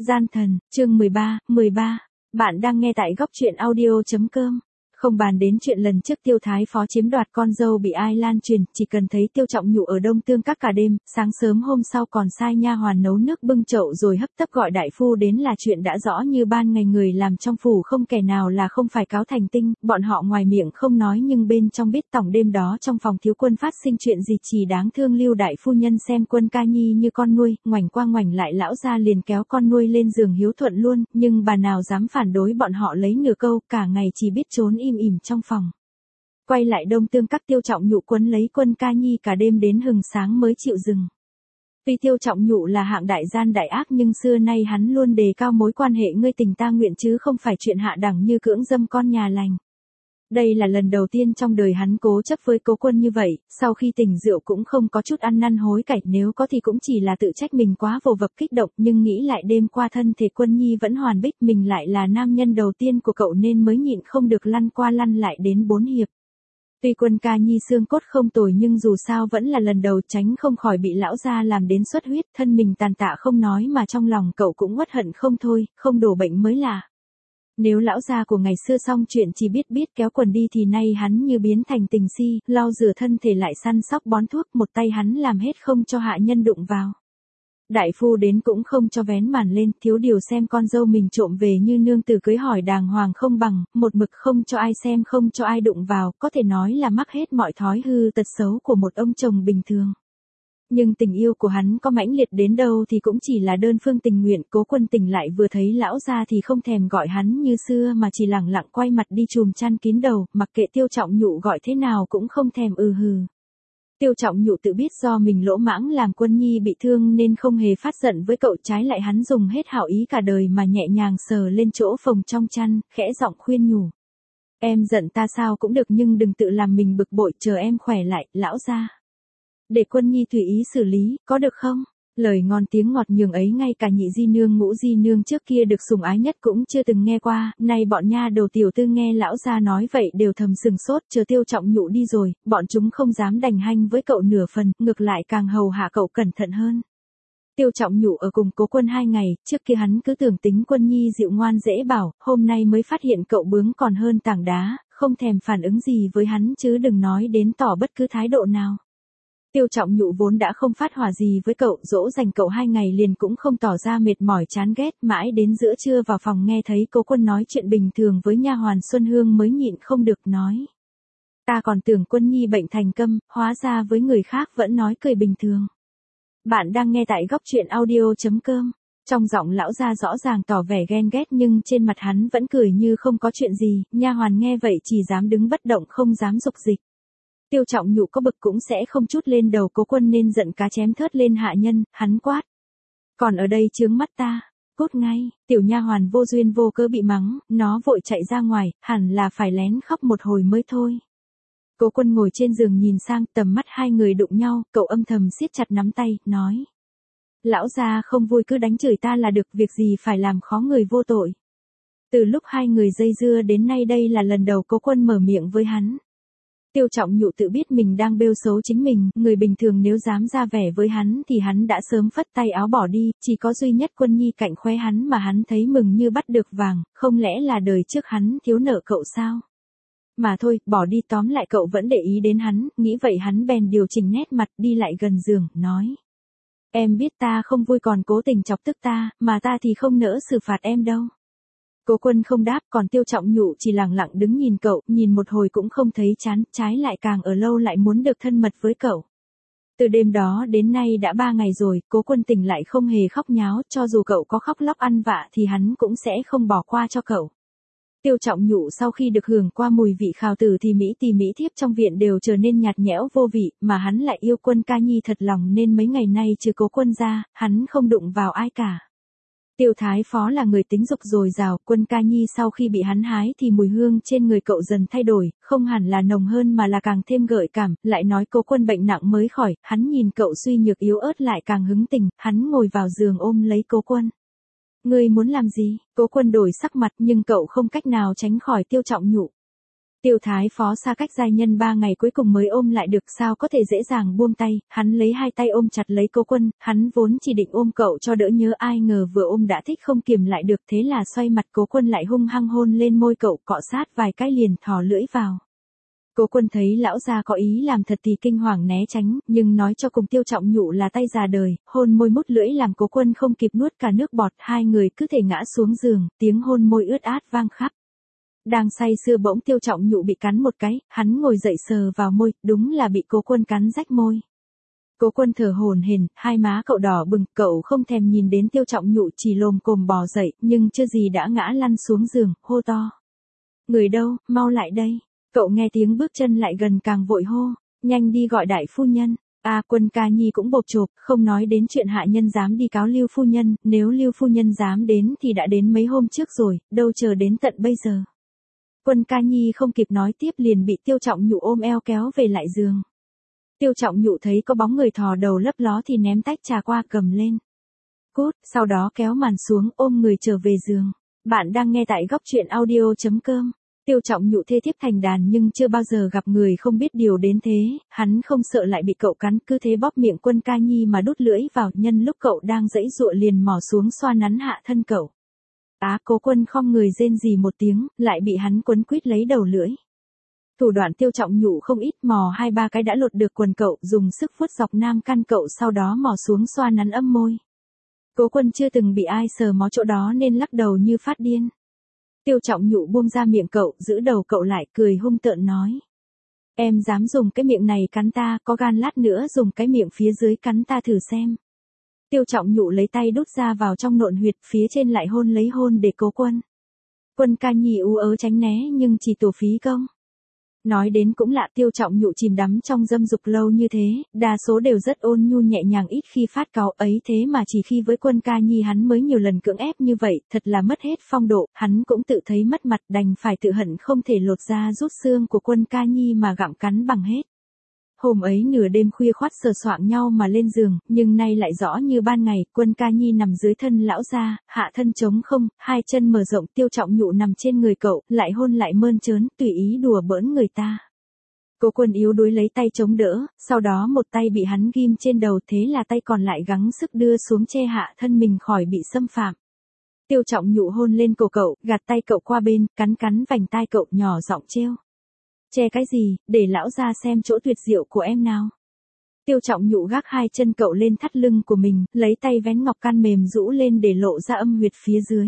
Gian thần, chương 13. Bạn đang nghe tại góc truyện audio.com. Không bàn đến chuyện lần trước Tiêu Thái Phó chiếm đoạt con dâu bị ai lan truyền, chỉ cần thấy Tiêu Trọng Nhụ ở Đông Tương Các cả đêm, sáng sớm hôm sau còn sai nha hoàn nấu nước bưng chậu rồi hấp tấp gọi đại phu đến là chuyện đã rõ như ban ngày, người làm trong phủ không kẻ nào là không phải cáo thành tinh, bọn họ ngoài miệng không nói nhưng bên trong biết tổng đêm đó trong phòng thiếu quân phát sinh chuyện gì chỉ đáng thương. Lưu đại phu nhân xem Quân Ca Nhi như con nuôi, ngoảnh qua ngoảnh lại lão gia liền kéo con nuôi lên giường hiếu thuận luôn, nhưng bà nào dám phản đối bọn họ lấy nửa câu, cả ngày chỉ biết trốn im ỉm trong phòng. Quay lại Đông Tương Các, Tiêu Trọng Nhụ quấn lấy Quân Ca Nhi cả đêm đến hừng sáng mới chịu dừng. Tuy Tiêu Trọng Nhụ là hạng đại gian đại ác nhưng xưa nay hắn luôn đề cao mối quan hệ ngươi tình ta nguyện chứ không phải chuyện hạ đẳng như cưỡng dâm con nhà lành. Đây là lần đầu tiên trong đời hắn cố chấp với Cố Quân như vậy, sau khi tỉnh rượu cũng không có chút ăn năn hối cải, nếu có thì cũng chỉ là tự trách mình quá vồ vập kích động, nhưng nghĩ lại đêm qua thân thể Quân Nhi vẫn hoàn bích, mình lại là nam nhân đầu tiên của cậu nên mới nhịn không được lăn qua lăn lại đến 4 hiệp. Tuy Quân Ca Nhi xương cốt không tồi nhưng dù sao vẫn là lần đầu, tránh không khỏi bị lão gia làm đến xuất huyết, thân mình tàn tạ không nói mà trong lòng cậu cũng uất hận không thôi, không đổ bệnh mới lạ. Nếu lão gia của ngày xưa xong chuyện chỉ biết kéo quần đi thì nay hắn như biến thành tình si, lau rửa thân thể lại săn sóc bón thuốc, một tay hắn làm hết không cho hạ nhân đụng vào. Đại phu đến cũng không cho vén màn lên, thiếu điều xem con dâu mình trộm về như nương tử cưới hỏi đàng hoàng không bằng, một mực không cho ai xem không cho ai đụng vào, có thể nói là mắc hết mọi thói hư tật xấu của một ông chồng bình thường. Nhưng tình yêu của hắn có mãnh liệt đến đâu thì cũng chỉ là đơn phương tình nguyện. Cố Quân tỉnh lại vừa thấy lão gia thì không thèm gọi hắn như xưa mà chỉ lẳng lặng quay mặt đi chùm chăn kín đầu, mặc kệ Tiêu Trọng Nhụ gọi thế nào cũng không thèm hừ. Tiêu Trọng Nhụ tự biết do mình lỗ mãng làm Quân Nhi bị thương nên không hề phát giận với cậu, trái lại hắn dùng hết hảo ý cả đời mà nhẹ nhàng sờ lên chỗ phồng trong chăn, khẽ giọng khuyên nhủ. Em giận ta sao cũng được nhưng đừng tự làm mình bực bội, chờ em khỏe lại, lão gia. Để Quân Nhi tùy ý xử lý, có được không? Lời ngon tiếng ngọt nhường ấy ngay cả nhị di nương ngũ di nương trước kia được sủng ái nhất cũng chưa từng nghe qua, nay bọn nha đầu tiểu tư nghe lão gia nói vậy đều thầm sừng sốt, chờ Tiêu Trọng Nhụ đi rồi, bọn chúng không dám đành hanh với cậu nửa phần, ngược lại càng hầu hạ cậu cẩn thận hơn. Tiêu Trọng Nhụ ở cùng Cố Quân 2 ngày, trước kia hắn cứ tưởng tính Quân Nhi dịu ngoan dễ bảo, hôm nay mới phát hiện cậu bướng còn hơn tảng đá, không thèm phản ứng gì với hắn chứ đừng nói đến tỏ bất cứ thái độ nào. Tiêu Trọng Nhụ vốn đã không phát hỏa gì với cậu, dỗ dành cậu 2 ngày liền cũng không tỏ ra mệt mỏi chán ghét, mãi đến giữa trưa vào phòng nghe thấy Cố Quân nói chuyện bình thường với nha hoàn Xuân Hương mới nhịn không được nói. Ta còn tưởng Quân Nhi bệnh thành câm, hóa ra với người khác vẫn nói cười bình thường. Bạn đang nghe tại góc truyện audio.com. Trong giọng lão gia rõ ràng tỏ vẻ ghen ghét nhưng trên mặt hắn vẫn cười như không có chuyện gì, nha hoàn nghe vậy chỉ dám đứng bất động không dám dục dịch. Tiêu Trọng Nhụ có bực cũng sẽ không chút lên đầu Cố Quân nên giận cá chém thớt lên hạ nhân, hắn quát. Còn ở đây chướng mắt ta, cút ngay. Tiểu nha hoàn vô duyên vô cớ bị mắng, nó vội chạy ra ngoài, hẳn là phải lén khóc một hồi mới thôi. Cố Quân ngồi trên giường nhìn sang, tầm mắt hai người đụng nhau, cậu âm thầm siết chặt nắm tay, nói. Lão gia không vui cứ đánh chửi ta là được, việc gì phải làm khó người vô tội. Từ lúc hai người dây dưa đến nay đây là lần đầu Cố Quân mở miệng với hắn. Tiêu Trọng Nhụ tự biết mình đang bêu xấu chính mình, người bình thường nếu dám ra vẻ với hắn thì hắn đã sớm phất tay áo bỏ đi, chỉ có duy nhất Quân Nhi cạnh khóe hắn mà hắn thấy mừng như bắt được vàng, không lẽ là đời trước hắn thiếu nợ cậu sao? Mà thôi, bỏ đi, tóm lại cậu vẫn để ý đến hắn, nghĩ vậy hắn bèn điều chỉnh nét mặt đi lại gần giường, nói. Em biết ta không vui còn cố tình chọc tức ta, mà ta thì không nỡ xử phạt em đâu. Cố Quân không đáp, còn Tiêu Trọng Nhụ chỉ lặng lặng đứng nhìn cậu, nhìn một hồi cũng không thấy chán, trái lại càng ở lâu lại muốn được thân mật với cậu. Từ đêm đó đến nay đã 3 ngày rồi, Cố Quân tỉnh lại không hề khóc nháo, cho dù cậu có khóc lóc ăn vạ thì hắn cũng sẽ không bỏ qua cho cậu. Tiêu Trọng Nhụ sau khi được hưởng qua mùi vị khào tử thì mỹ tỳ mỹ thiếp trong viện đều trở nên nhạt nhẽo vô vị, mà hắn lại yêu Quân Ca Nhi thật lòng nên mấy ngày nay trừ Cố Quân ra, hắn không đụng vào ai cả. Tiêu Thái Phó là người tính dục dồi dào, Quân Ca Nhi sau khi bị hắn hái thì mùi hương trên người cậu dần thay đổi, không hẳn là nồng hơn mà là càng thêm gợi cảm, lại nói Cố Quân bệnh nặng mới khỏi, hắn nhìn cậu suy nhược yếu ớt lại càng hứng tình, hắn ngồi vào giường ôm lấy Cố Quân. Ngươi muốn làm gì? Cố Quân đổi sắc mặt nhưng cậu không cách nào tránh khỏi Tiêu Trọng Nhụ. Tiêu Thái Phó xa cách giai nhân 3 ngày cuối cùng mới ôm lại được, sao có thể dễ dàng buông tay, hắn lấy hai tay ôm chặt lấy Cố Quân, hắn vốn chỉ định ôm cậu cho đỡ nhớ, ai ngờ vừa ôm đã thích không kiềm lại được, thế là xoay mặt Cố Quân lại hung hăng hôn lên môi cậu, cọ sát vài cái liền thò lưỡi vào. Cố Quân thấy lão gia có ý làm thật thì kinh hoàng né tránh, nhưng nói cho cùng Tiêu Trọng Nhụ là tay già đời, hôn môi mút lưỡi làm Cố Quân không kịp nuốt cả nước bọt, hai người cứ thể ngã xuống giường, tiếng hôn môi ướt át vang khắp. Đang say sưa bỗng Tiêu Trọng Nhụ bị cắn một cái, hắn ngồi dậy sờ vào môi, đúng là bị Cố Quân cắn rách môi. Cố Quân thở hổn hển, hai má cậu đỏ bừng, cậu không thèm nhìn đến Tiêu Trọng Nhụ, chỉ lồm cồm bò dậy, nhưng chưa gì đã ngã lăn xuống giường, hô to. Người đâu, mau lại đây. Cậu nghe tiếng bước chân lại gần càng vội hô, nhanh đi gọi đại phu nhân. Quân Ca Nhi cũng bộp chộp, không nói đến chuyện hạ nhân dám đi cáo Lưu phu nhân, nếu Lưu phu nhân dám đến thì đã đến mấy hôm trước rồi, đâu chờ đến tận bây giờ. Quân Ca Nhi không kịp nói tiếp liền bị Tiêu Trọng Nhụ ôm eo kéo về lại giường. Tiêu Trọng Nhụ thấy có bóng người thò đầu lấp ló thì ném tách trà qua cầm lên. Cút, sau đó kéo màn xuống ôm người trở về giường. Bạn đang nghe tại góc truyện audio.com. Tiêu Trọng Nhụ thê thiếp thành đàn nhưng chưa bao giờ gặp người không biết điều đến thế, hắn không sợ lại bị cậu cắn, cứ thế bóp miệng Quân Ca Nhi mà đút lưỡi vào, nhân lúc cậu đang giãy giụa liền mò xuống xoa nắn hạ thân cậu. Cố Quân khom người rên rỉ một tiếng, lại bị hắn quấn quýt lấy đầu lưỡi. Thủ đoạn Tiêu Trọng Nhụ không ít, mò 2-3 cái đã lột được quần cậu, dùng sức vuốt dọc nam căn cậu, sau đó mò xuống xoa nắn âm môi. Cố Quân chưa từng bị ai sờ mó chỗ đó nên lắc đầu như phát điên. Tiêu Trọng Nhụ buông ra miệng cậu, giữ đầu cậu lại, cười hung tợn nói. Em dám dùng cái miệng này cắn ta, có gan lát nữa dùng cái miệng phía dưới cắn ta thử xem. Tiêu Trọng Nhụ lấy tay đút ra vào trong nộn huyệt, phía trên lại hôn lấy hôn để Cố Quân. Quân Ca Nhi ú ớ tránh né nhưng chỉ tổ phí công. Nói đến cũng lạ, Tiêu Trọng Nhụ chìm đắm trong dâm dục lâu như thế, đa số đều rất ôn nhu nhẹ nhàng, ít khi phát cáu, ấy thế mà chỉ khi với Quân Ca Nhi hắn mới nhiều lần cưỡng ép như vậy, thật là mất hết phong độ, hắn cũng tự thấy mất mặt, đành phải tự hận không thể lột da rút xương của Quân Ca Nhi mà gặm cắn bằng hết. Hôm ấy nửa đêm khuya khoắt sờ soạng nhau mà lên giường, nhưng nay lại rõ như ban ngày, Quân Ca Nhi nằm dưới thân lão gia, hạ thân trống không, hai chân mở rộng, Tiêu Trọng Nhụ nằm trên người cậu, lại hôn lại mơn trớn, tùy ý đùa bỡn người ta. Cố Quân yếu đuối lấy tay chống đỡ, sau đó một tay bị hắn ghim trên đầu, thế là tay còn lại gắng sức đưa xuống che hạ thân mình khỏi bị xâm phạm. Tiêu Trọng Nhụ hôn lên cổ cậu, gạt tay cậu qua bên, cắn cắn vành tai cậu, nhỏ giọng trêu. Che cái gì, để lão ra xem chỗ tuyệt diệu của em nào. Tiêu Trọng Nhụ gác hai chân cậu lên thắt lưng của mình, lấy tay vén ngọc can mềm rũ lên để lộ ra âm huyệt phía dưới.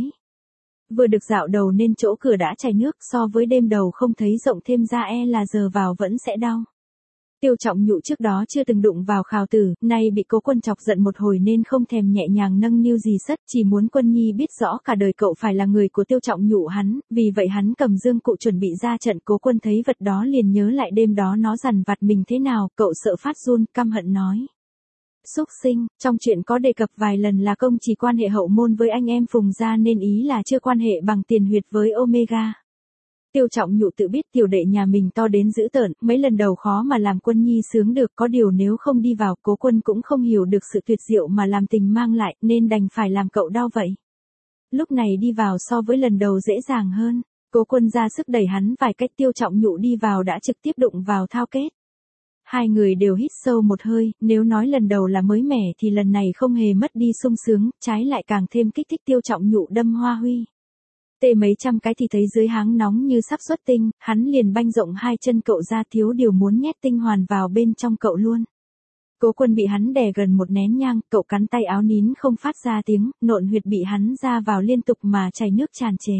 Vừa được dạo đầu nên chỗ cửa đã chảy nước, so với đêm đầu không thấy rộng thêm ra, là giờ vào vẫn sẽ đau. Tiêu Trọng Nhụ trước đó chưa từng đụng vào Khào Tử, nay bị Cố Quân chọc giận một hồi nên không thèm nhẹ nhàng nâng niu gì sất, chỉ muốn Quân Nhi biết rõ cả đời cậu phải là người của Tiêu Trọng Nhụ hắn, vì vậy hắn cầm dương cụ chuẩn bị ra trận. Cố Quân thấy vật đó liền nhớ lại đêm đó nó dằn vặt mình thế nào, cậu sợ phát run, căm hận nói. Xúc sinh, trong chuyện có đề cập vài lần là công chỉ quan hệ hậu môn với anh em Phùng gia nên ý là chưa quan hệ bằng tiền huyệt với Omega. Tiêu Trọng Nhụ tự biết tiểu đệ nhà mình to đến dữ tợn, mấy lần đầu khó mà làm Quân Nhi sướng được, có điều nếu không đi vào, Cố Quân cũng không hiểu được sự tuyệt diệu mà làm tình mang lại, nên đành phải làm cậu đau vậy. Lúc này đi vào so với lần đầu dễ dàng hơn, Cố Quân ra sức đẩy hắn vài cách, Tiêu Trọng Nhụ đi vào đã trực tiếp đụng vào thao kết. Hai người đều hít sâu một hơi, nếu nói lần đầu là mới mẻ thì lần này không hề mất đi sung sướng, trái lại càng thêm kích thích Tiêu Trọng Nhụ đâm hoa huy. Tê mấy trăm cái thì thấy dưới háng nóng như sắp xuất tinh, hắn liền banh rộng hai chân cậu ra, thiếu điều muốn nhét tinh hoàn vào bên trong cậu luôn. Cố Quân bị hắn đè gần một nén nhang, cậu cắn tay áo nín không phát ra tiếng, nộn huyệt bị hắn ra vào liên tục mà chảy nước tràn trề.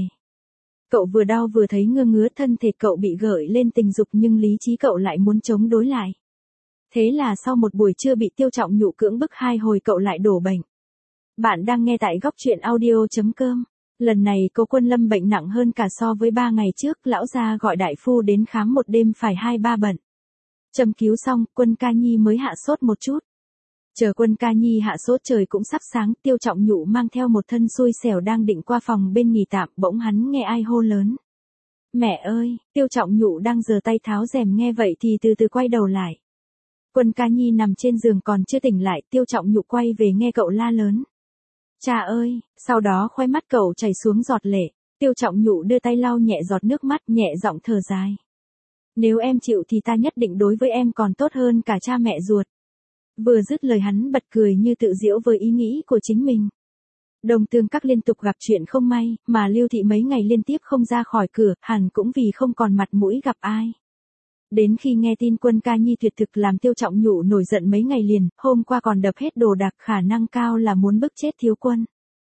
Cậu vừa đau vừa thấy ngứa ngứa, thân thể cậu bị gợi lên tình dục nhưng lý trí cậu lại muốn chống đối lại. Thế là sau một buổi trưa bị Tiêu Trọng Nhụ cưỡng bức 2 hồi cậu lại đổ bệnh. Bạn đang nghe tại góc truyện audio.com. Lần này Cố Quân lâm bệnh nặng hơn cả so với 3 ngày trước, lão gia gọi đại phu đến khám một đêm phải 2-3 bận. Châm cứu xong, Quân Ca Nhi mới hạ sốt một chút. Chờ Quân Ca Nhi hạ sốt trời cũng sắp sáng, Tiêu Trọng Nhụ mang theo một thân xui xẻo đang định qua phòng bên nghỉ tạm, bỗng hắn nghe ai hô lớn. Mẹ ơi, Tiêu Trọng Nhụ đang giơ tay tháo rèm, nghe vậy thì từ từ quay đầu lại. Quân Ca Nhi nằm trên giường còn chưa tỉnh lại, Tiêu Trọng Nhụ quay về nghe cậu la lớn. Cha ơi, sau đó khóe mắt cậu chảy xuống giọt lệ. Tiêu Trọng Nhụ đưa tay lau nhẹ giọt nước mắt, nhẹ giọng thở dài. Nếu em chịu thì ta nhất định đối với em còn tốt hơn cả cha mẹ ruột. Vừa dứt lời hắn bật cười như tự giễu với ý nghĩ của chính mình. Đông Tương Các liên tục gặp chuyện không may, mà Lưu Thị mấy ngày liên tiếp không ra khỏi cửa, hẳn cũng vì không còn mặt mũi gặp ai. Đến khi nghe tin Quân Ca Nhi tuyệt thực làm Tiêu Trọng Nhụ nổi giận mấy ngày liền, hôm qua còn đập hết đồ đạc, khả năng cao là muốn bức chết thiếu quân.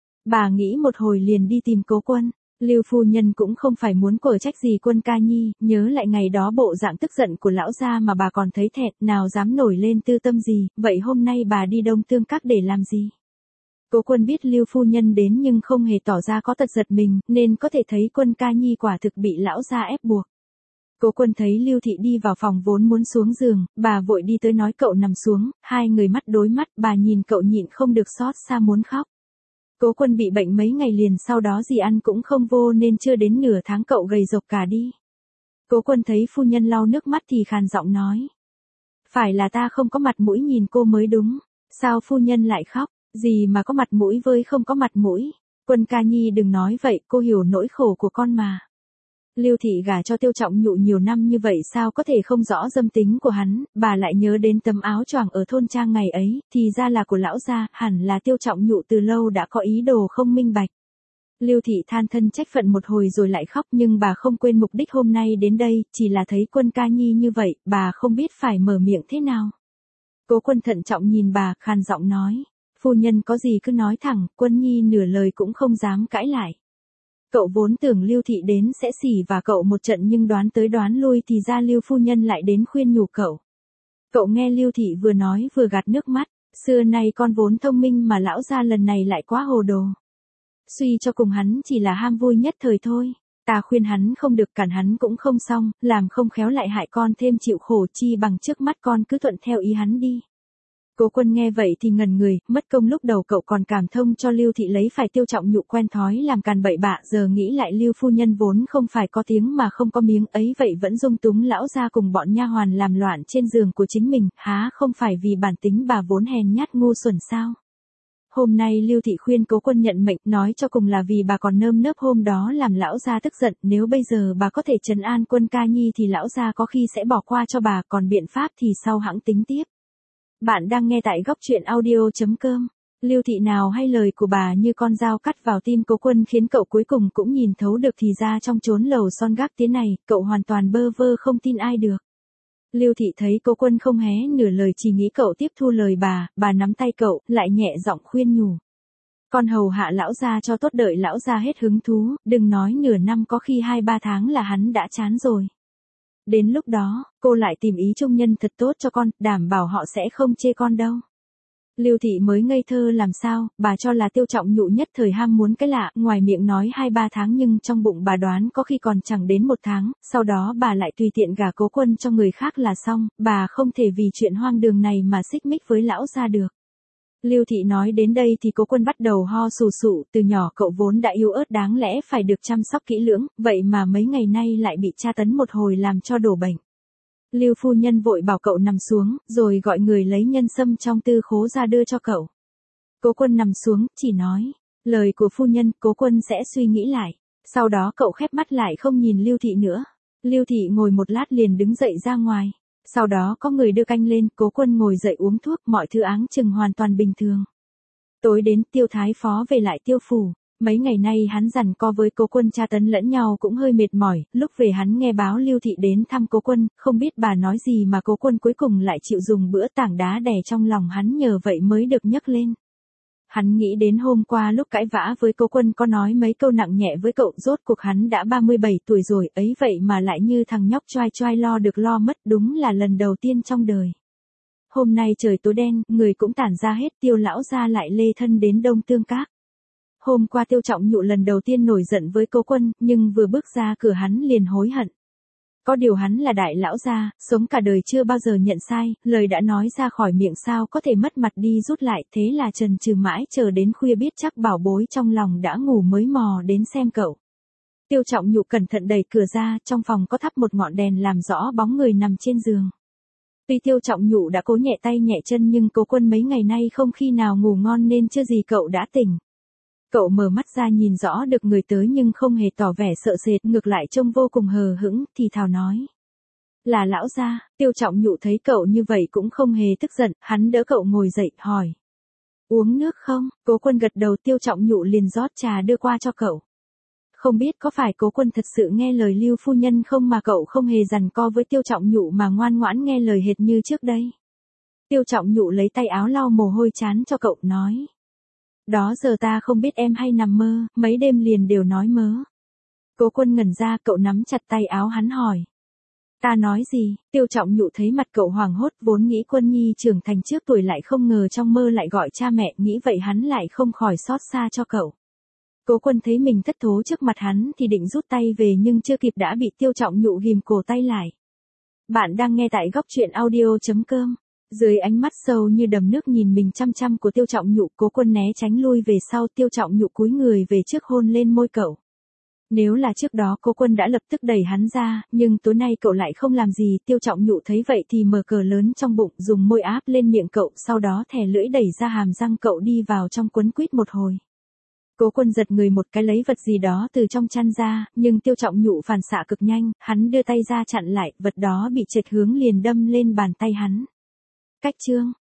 Bà nghĩ một hồi liền đi tìm Cố Quân. Lưu phu nhân cũng không phải muốn quở trách gì Quân Ca Nhi, nhớ lại ngày đó bộ dạng tức giận của lão gia mà bà còn thấy thẹn, nào dám nổi lên tư tâm gì, vậy hôm nay bà đi Đông Tương Các để làm gì? Cố Quân biết Lưu phu nhân đến nhưng không hề tỏ ra có tật giật mình, nên có thể thấy Quân Ca Nhi quả thực bị lão gia ép buộc. Cố Quân thấy Lưu Thị đi vào phòng vốn muốn xuống giường, bà vội đi tới nói cậu nằm xuống, hai người mắt đối mắt, bà nhìn cậu nhịn không được xót xa muốn khóc. Cố Quân bị bệnh mấy ngày liền sau đó gì ăn cũng không vô nên chưa đến nửa tháng cậu gầy rộc cả đi. Cố Quân thấy phu nhân lau nước mắt thì khàn giọng nói. Phải là ta không có mặt mũi nhìn cô mới đúng. Sao phu nhân lại khóc? Gì mà có mặt mũi với không có mặt mũi? Quân Ca Nhi đừng nói vậy, cô hiểu nỗi khổ của con mà. Lưu Thị gả cho Tiêu Trọng Nhụ nhiều năm như vậy sao có thể không rõ dâm tính của hắn, bà lại nhớ đến tấm áo choàng ở thôn trang ngày ấy, thì ra là của lão gia, hẳn là Tiêu Trọng Nhụ từ lâu đã có ý đồ không minh bạch. Lưu Thị than thân trách phận một hồi rồi lại khóc nhưng bà không quên mục đích hôm nay đến đây, chỉ là thấy Quân Ca Nhi như vậy, bà không biết phải mở miệng thế nào. Cố Quân thận trọng nhìn bà, khàn giọng nói, phu nhân có gì cứ nói thẳng, Quân Nhi nửa lời cũng không dám cãi lại. Cậu vốn tưởng Lưu Thị đến sẽ xỉ và cậu một trận nhưng đoán tới đoán lui thì ra Lưu phu nhân lại đến khuyên nhủ cậu. Cậu nghe Lưu Thị vừa nói vừa gạt nước mắt, xưa nay con vốn thông minh mà lão gia lần này lại quá hồ đồ. Suy cho cùng hắn chỉ là ham vui nhất thời thôi, ta khuyên hắn không được cản hắn cũng không xong, làm không khéo lại hại con thêm chịu khổ chi bằng trước mắt con cứ thuận theo ý hắn đi. Cố Quân nghe vậy thì ngẩn người, mất công lúc đầu cậu còn cảm thông cho Lưu Thị lấy phải Tiêu Trọng Nhụ quen thói làm càn bậy bạ, giờ nghĩ lại Lưu phu nhân vốn không phải có tiếng mà không có miếng ấy vậy vẫn dung túng lão gia cùng bọn nha hoàn làm loạn trên giường của chính mình, há không phải vì bản tính bà vốn hèn nhát ngu xuẩn sao? Hôm nay Lưu Thị khuyên Cố Quân nhận mệnh, nói cho cùng là vì bà còn nơm nớp hôm đó làm lão gia tức giận, nếu bây giờ bà có thể trấn an Quân Ca Nhi thì lão gia có khi sẽ bỏ qua cho bà, còn biện pháp thì sau hãng tính tiếp. Bạn đang nghe tại góc truyện audio.com. Lưu Thị nào hay lời của bà như con dao cắt vào tim Cố Quân khiến cậu cuối cùng cũng nhìn thấu được thì ra trong chốn lầu son gác tiến này, cậu hoàn toàn bơ vơ không tin ai được. Lưu Thị thấy Cố Quân không hé nửa lời chỉ nghĩ cậu tiếp thu lời bà nắm tay cậu, lại nhẹ giọng khuyên nhủ. Con hầu hạ lão gia cho tốt đợi lão gia hết hứng thú, đừng nói nửa năm có khi 2-3 tháng là hắn đã chán rồi. Đến lúc đó, cô lại tìm ý trung nhân thật tốt cho con, đảm bảo họ sẽ không chê con đâu. Lưu Thị mới ngây thơ làm sao, bà cho là Tiêu Trọng Nhụ nhất thời ham muốn cái lạ, ngoài miệng nói 2-3 tháng nhưng trong bụng bà đoán có khi còn chẳng đến 1 tháng, sau đó bà lại tùy tiện gả Cố Quân cho người khác là xong, bà không thể vì chuyện hoang đường này mà xích mích với lão gia được. Lưu Thị nói đến đây thì Cố Quân bắt đầu ho sù sụ, từ nhỏ cậu vốn đã yếu ớt đáng lẽ phải được chăm sóc kỹ lưỡng, vậy mà mấy ngày nay lại bị tra tấn một hồi làm cho đổ bệnh. Lưu phu nhân vội bảo cậu nằm xuống, rồi gọi người lấy nhân sâm trong tư khố ra đưa cho cậu. Cố Quân nằm xuống, chỉ nói, lời của phu nhân, Cố Quân sẽ suy nghĩ lại. Sau đó cậu khép mắt lại không nhìn Lưu Thị nữa. Lưu Thị ngồi một lát liền đứng dậy ra ngoài. Sau đó có người đưa canh lên, Cố Quân ngồi dậy uống thuốc, mọi thứ áng chừng hoàn toàn bình thường. Tối đến Tiêu Thái Phó về lại Tiêu phủ. Mấy ngày nay hắn giằng co với Cố Quân tra tấn lẫn nhau cũng hơi mệt mỏi, lúc về hắn nghe báo Lưu Thị đến thăm Cố Quân, không biết bà nói gì mà Cố Quân cuối cùng lại chịu dùng bữa tảng đá đè trong lòng hắn nhờ vậy mới được nhấc lên. Hắn nghĩ đến hôm qua lúc cãi vã với Cố Quân có nói mấy câu nặng nhẹ với cậu, rốt cuộc hắn đã 37 tuổi rồi, ấy vậy mà lại như thằng nhóc choai choai lo được lo mất, đúng là lần đầu tiên trong đời. Hôm nay trời tối đen, người cũng tản ra hết, Tiêu lão gia lại lê thân đến Đông Tương Các. Hôm qua Tiêu Trọng Nhụ lần đầu tiên nổi giận với Cố Quân, nhưng vừa bước ra cửa hắn liền hối hận. Có điều hắn là đại lão gia, sống cả đời chưa bao giờ nhận sai, lời đã nói ra khỏi miệng sao có thể mất mặt đi rút lại, thế là chần chừ mãi chờ đến khuya biết chắc bảo bối trong lòng đã ngủ mới mò đến xem cậu. Tiêu Trọng Nhụ cẩn thận đẩy cửa ra, trong phòng có thắp một ngọn đèn làm rõ bóng người nằm trên giường. Tuy Tiêu Trọng Nhụ đã cố nhẹ tay nhẹ chân nhưng Cố Quân mấy ngày nay không khi nào ngủ ngon nên chưa gì cậu đã tỉnh. Cậu mở mắt ra nhìn rõ được người tới nhưng không hề tỏ vẻ sợ sệt, ngược lại trông vô cùng hờ hững, thì thào nói. Là lão gia. Tiêu Trọng Nhụ thấy cậu như vậy cũng không hề tức giận, hắn đỡ cậu ngồi dậy, hỏi. Uống nước không? Cố Quân gật đầu. Tiêu Trọng Nhụ liền rót trà đưa qua cho cậu. Không biết có phải Cố Quân thật sự nghe lời Lưu phu nhân không mà cậu không hề giằng co với Tiêu Trọng Nhụ mà ngoan ngoãn nghe lời hệt như trước đây. Tiêu Trọng Nhụ lấy tay áo lau mồ hôi trán cho cậu, nói. Đó giờ ta không biết em hay nằm mơ, mấy đêm liền đều nói mớ. Cố Quân ngẩn ra, cậu nắm chặt tay áo hắn hỏi. Ta nói gì? Tiêu Trọng Nhụ thấy mặt cậu hoảng hốt, vốn nghĩ Quân Nhi trưởng thành trước tuổi lại không ngờ trong mơ lại gọi cha mẹ, nghĩ vậy hắn lại không khỏi xót xa cho cậu. Cố Quân thấy mình thất thố trước mặt hắn thì định rút tay về nhưng chưa kịp đã bị Tiêu Trọng Nhụ ghim cổ tay lại. Bạn đang nghe tại góc truyện audio.com. Dưới ánh mắt sâu như đầm nước nhìn mình chăm chăm của Tiêu Trọng Nhụ, Cố Quân né tránh lui về sau. Tiêu Trọng Nhụ cúi người về trước hôn lên môi cậu. Nếu là trước đó Cố Quân đã lập tức đẩy hắn ra, nhưng tối nay cậu lại không làm gì. Tiêu Trọng Nhụ thấy vậy thì mở cờ lớn trong bụng, dùng môi áp lên miệng cậu, sau đó thè lưỡi đẩy ra hàm răng cậu đi vào trong quấn quýt một hồi. Cố Quân giật người một cái lấy vật gì đó từ trong chăn ra, nhưng Tiêu Trọng Nhụ phản xạ cực nhanh, hắn đưa tay ra chặn lại, vật đó bị trệt hướng liền đâm lên bàn tay hắn. Cách chương.